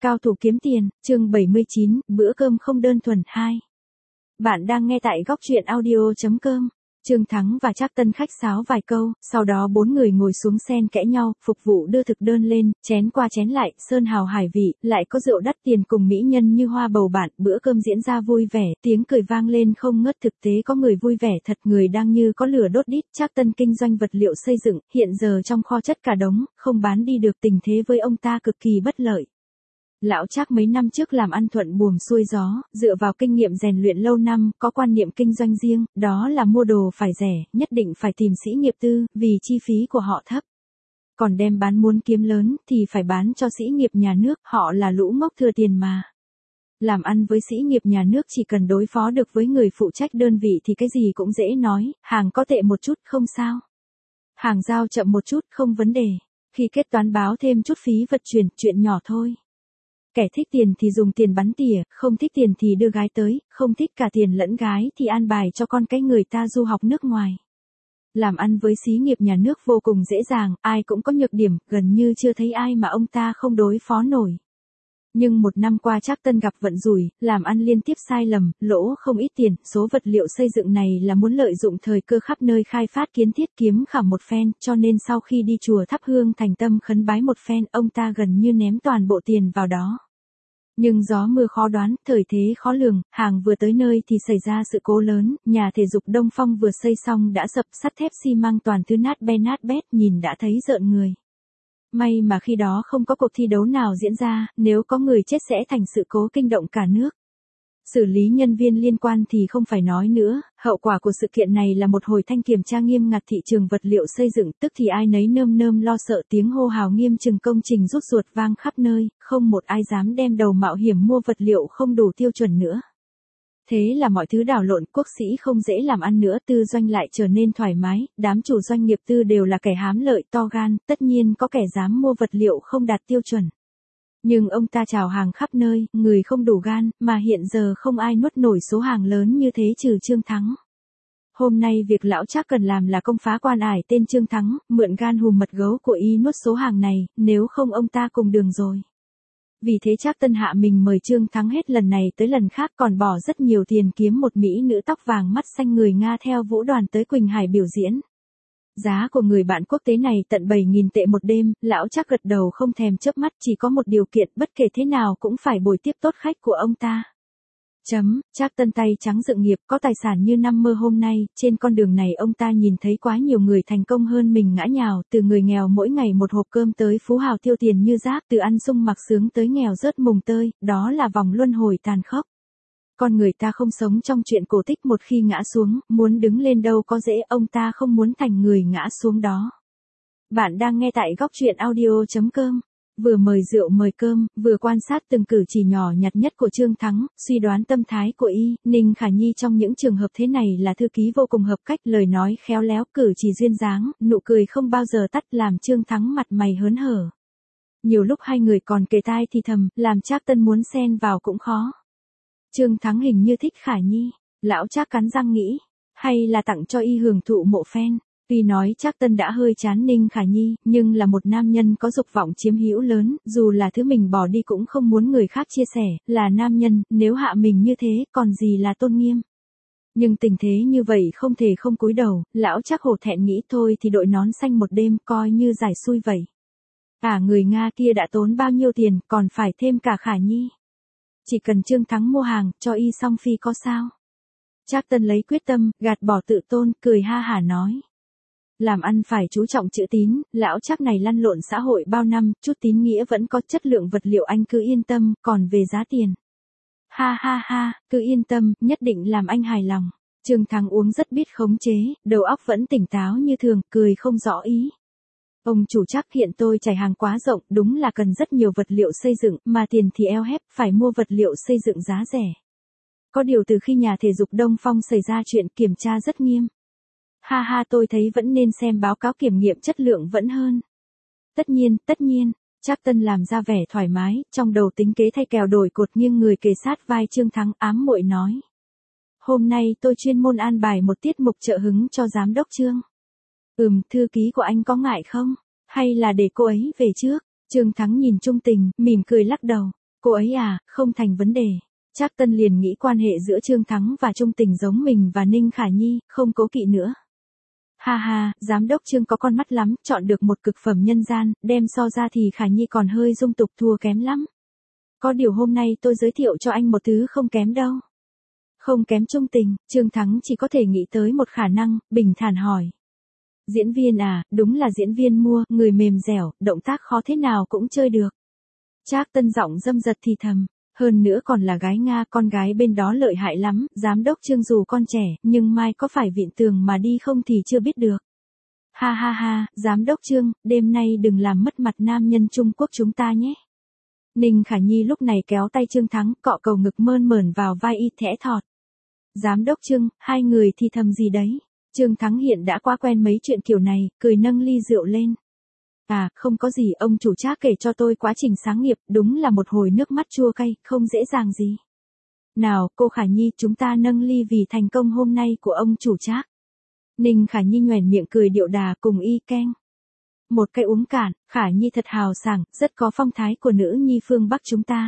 Cao thủ kiếm tiền, chương 79, bữa cơm không đơn thuần 2. Bạn đang nghe tại góc truyện audio.com. Trương Thắng và Trác Tân khách sáo vài câu, sau đó bốn người ngồi xuống xen kẽ nhau, phục vụ đưa thực đơn lên, chén qua chén lại, sơn hào hải vị, lại có rượu đắt tiền cùng mỹ nhân như hoa bầu bạn, bữa cơm diễn ra vui vẻ, tiếng cười vang lên không ngớt, thực tế có người vui vẻ thật, người đang như có lửa đốt đít. Trác Tân kinh doanh vật liệu xây dựng, hiện giờ trong kho chất cả đống, không bán đi được, tình thế với ông ta cực kỳ bất lợi. Lão Trác mấy năm trước làm ăn thuận buồm xuôi gió, dựa vào kinh nghiệm rèn luyện lâu năm, có quan niệm kinh doanh riêng, đó là mua đồ phải rẻ, nhất định phải tìm sĩ nghiệp tư, vì chi phí của họ thấp. Còn đem bán muốn kiếm lớn, thì phải bán cho sĩ nghiệp nhà nước, họ là lũ ngốc thừa tiền mà. Làm ăn với sĩ nghiệp nhà nước chỉ cần đối phó được với người phụ trách đơn vị thì cái gì cũng dễ nói, hàng có tệ một chút không sao. Hàng giao chậm một chút không vấn đề, khi kết toán báo thêm chút phí vật chuyển, chuyện nhỏ thôi. Kẻ thích tiền thì dùng tiền bắn tỉa, không thích tiền thì đưa gái tới, không thích cả tiền lẫn gái thì an bài cho con cái người ta du học nước ngoài. Làm ăn với xí nghiệp nhà nước vô cùng dễ dàng, ai cũng có nhược điểm, gần như chưa thấy ai mà ông ta không đối phó nổi. Nhưng một năm qua Trác Tân gặp vận rủi, làm ăn liên tiếp sai lầm, lỗ không ít tiền, số vật liệu xây dựng này là muốn lợi dụng thời cơ khắp nơi khai phát kiến thiết kiếm khảm một phen, cho nên sau khi đi chùa thắp hương thành tâm khấn bái một phen, ông ta gần như ném toàn bộ tiền vào đó. Nhưng gió mưa khó đoán, thời thế khó lường, hàng vừa tới nơi thì xảy ra sự cố lớn, nhà thể dục Đông Phong vừa xây xong đã sập, sắt thép xi măng toàn thứ nát bét, nhìn đã thấy rợn người. May mà khi đó không có cuộc thi đấu nào diễn ra, nếu có người chết sẽ thành sự cố kinh động cả nước. Xử lý nhân viên liên quan thì không phải nói nữa, hậu quả của sự kiện này là một hồi thanh kiểm tra nghiêm ngặt thị trường vật liệu xây dựng, tức thì ai nấy nơm nơm lo sợ, tiếng hô hào nghiêm chừng công trình rút ruột vang khắp nơi, không một ai dám đem đầu mạo hiểm mua vật liệu không đủ tiêu chuẩn nữa. Thế là mọi thứ đảo lộn, quốc sĩ không dễ làm ăn nữa, tư doanh lại trở nên thoải mái, đám chủ doanh nghiệp tư đều là kẻ hám lợi to gan, tất nhiên có kẻ dám mua vật liệu không đạt tiêu chuẩn. Nhưng ông ta chào hàng khắp nơi, người không đủ gan, mà hiện giờ không ai nuốt nổi số hàng lớn như thế trừ Trương Thắng. Hôm nay việc lão Trác cần làm là công phá quan ải tên Trương Thắng, mượn gan hùm mật gấu của y nuốt số hàng này, nếu không ông ta cùng đường rồi. Vì thế Trác Tân hạ mình mời Trương Thắng hết lần này tới lần khác, còn bỏ rất nhiều tiền kiếm một mỹ nữ tóc vàng mắt xanh người Nga theo vũ đoàn tới Quỳnh Hải biểu diễn. Giá của người bạn quốc tế này tận 7.000 tệ một đêm, lão Trác gật đầu không thèm chớp mắt, chỉ có một điều kiện, bất kể thế nào cũng phải bồi tiếp tốt khách của ông ta. Trác Tân tay trắng dựng nghiệp, có tài sản như năm mơ hôm nay, trên con đường này ông ta nhìn thấy quá nhiều người thành công hơn mình ngã nhào, từ người nghèo mỗi ngày một hộp cơm tới phú hào tiêu tiền như rác, từ ăn sung mặc sướng tới nghèo rớt mùng tơi, đó là vòng luân hồi tàn khốc. Con người ta không sống trong chuyện cổ tích, một khi ngã xuống, muốn đứng lên đâu có dễ, ông ta không muốn thành người ngã xuống đó. Bạn đang nghe tại góc truyện audio.com. Vừa mời rượu mời cơm, vừa quan sát từng cử chỉ nhỏ nhặt nhất của Trương Thắng, suy đoán tâm thái của y, Ninh Khả Nhi trong những trường hợp thế này là thư ký vô cùng hợp cách, lời nói khéo léo, cử chỉ duyên dáng, nụ cười không bao giờ tắt, làm Trương Thắng mặt mày hớn hở. Nhiều lúc hai người còn kề tai thì thầm, làm Trác Tân muốn xen vào cũng khó. Trương Thắng hình như thích Khả Nhi, lão Trác cắn răng nghĩ, hay là tặng cho y hưởng thụ mộ phen. Tuy nói Trác Tân đã hơi chán Ninh Khả Nhi, nhưng là một nam nhân có dục vọng chiếm hữu lớn, dù là thứ mình bỏ đi cũng không muốn người khác chia sẻ, là nam nhân, nếu hạ mình như thế, còn gì là tôn nghiêm. Nhưng tình thế như vậy không thể không cúi đầu, lão Trác hổ thẹn nghĩ thôi thì đội nón xanh một đêm coi như giải xui vậy. Người Nga kia đã tốn bao nhiêu tiền, còn phải thêm cả Khả Nhi. Chỉ cần Trương Thắng mua hàng, cho y xong phi có sao. Trác Tân lấy quyết tâm, gạt bỏ tự tôn, cười ha hả nói. Làm ăn phải chú trọng chữ tín, lão Trác này lăn lộn xã hội bao năm, chút tín nghĩa vẫn có, chất lượng vật liệu anh cứ yên tâm, còn về giá tiền. Ha, cứ yên tâm, nhất định làm anh hài lòng. Trương Thắng uống rất biết khống chế, đầu óc vẫn tỉnh táo như thường, cười không rõ ý. Ông chủ Trác, hiện tôi trải hàng quá rộng, đúng là cần rất nhiều vật liệu xây dựng, mà tiền thì eo hẹp, phải mua vật liệu xây dựng giá rẻ. Có điều từ khi nhà thể dục Đông Phong xảy ra chuyện kiểm tra rất nghiêm. Ha, tôi thấy vẫn nên xem báo cáo kiểm nghiệm chất lượng vẫn hơn. Tất nhiên, Trác Tân làm ra vẻ thoải mái, trong đầu tính kế thay kèo đổi cột, nghiêng người kề sát vai Trương Thắng, ám muội nói. Hôm nay tôi chuyên môn an bài một tiết mục trợ hứng cho giám đốc Trương. Thư ký của anh có ngại không? Hay là để cô ấy về trước? Trương Thắng nhìn Trung Tình, mỉm cười lắc đầu. Cô ấy à, không thành vấn đề. Trác Tân liền nghĩ quan hệ giữa Trương Thắng và Trung Tình giống mình và Ninh Khả Nhi, không cố kỵ nữa. Ha ha, giám đốc Trương có con mắt lắm, chọn được một cực phẩm nhân gian, đem so ra thì Khả Nhi còn hơi dung tục thua kém lắm. Có điều hôm nay tôi giới thiệu cho anh một thứ không kém đâu. Không kém Trung Tình, Trương Thắng chỉ có thể nghĩ tới một khả năng, bình thản hỏi. Diễn viên à, đúng là diễn viên mua, người mềm dẻo, động tác khó thế nào cũng chơi được. Trác Tân giọng dâm dật thì thầm, hơn nữa còn là gái Nga, con gái bên đó lợi hại lắm, giám đốc Trương dù con trẻ, nhưng mai có phải vịn tường mà đi không thì chưa biết được. Ha ha ha, giám đốc Trương, đêm nay đừng làm mất mặt nam nhân Trung Quốc chúng ta nhé. Ninh Khả Nhi lúc này kéo tay Trương Thắng, cọ cầu ngực mơn mởn vào vai y thẽ thọt. Giám đốc Trương, hai người thì thầm gì đấy? Trương Thắng hiện đã quá quen mấy chuyện kiểu này, cười nâng ly rượu lên. À, không có gì, ông chủ Trác kể cho tôi quá trình sáng nghiệp, đúng là một hồi nước mắt chua cay, không dễ dàng gì. Nào, cô Khả Nhi, chúng ta nâng ly vì thành công hôm nay của ông chủ Trác. Ninh Khả Nhi nhoẻn miệng cười điệu đà cùng y keng. Một cái uống cạn, Khả Nhi thật hào sảng, rất có phong thái của nữ nhi phương Bắc chúng ta.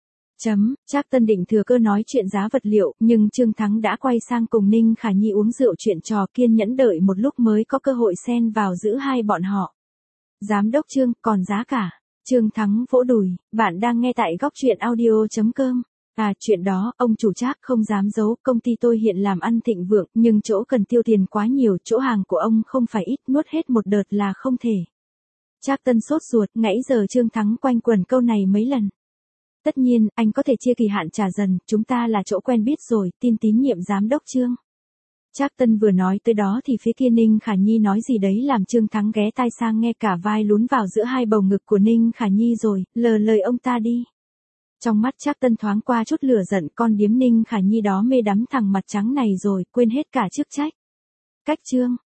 Trác Tân định thừa cơ nói chuyện giá vật liệu, nhưng Trương Thắng đã quay sang cùng Ninh Khả Nhi uống rượu chuyện trò, kiên nhẫn đợi một lúc mới có cơ hội xen vào giữa hai bọn họ. Giám đốc Trương, còn giá cả. Trương Thắng vỗ đùi, bạn đang nghe tại góc truyện audio.com. À, chuyện đó, ông chủ Trác không dám giấu, công ty tôi hiện làm ăn thịnh vượng, nhưng chỗ cần tiêu tiền quá nhiều, chỗ hàng của ông không phải ít, nuốt hết một đợt là không thể. Trác Tân sốt ruột, nãy giờ Trương Thắng quanh quẩn câu này mấy lần. Tất nhiên, anh có thể chia kỳ hạn trả dần, chúng ta là chỗ quen biết rồi, tin tín nhiệm giám đốc Trương. Trác Tân vừa nói tới đó thì phía kia Ninh Khả Nhi nói gì đấy làm Trương Thắng ghé tai sang nghe cả vai lún vào giữa hai bầu ngực của Ninh Khả Nhi rồi, lờ lời ông ta đi. Trong mắt Trác Tân thoáng qua chút lửa giận, con điếm Ninh Khả Nhi đó mê đắm thằng mặt trắng này rồi, quên hết cả chức trách. Cách Trương,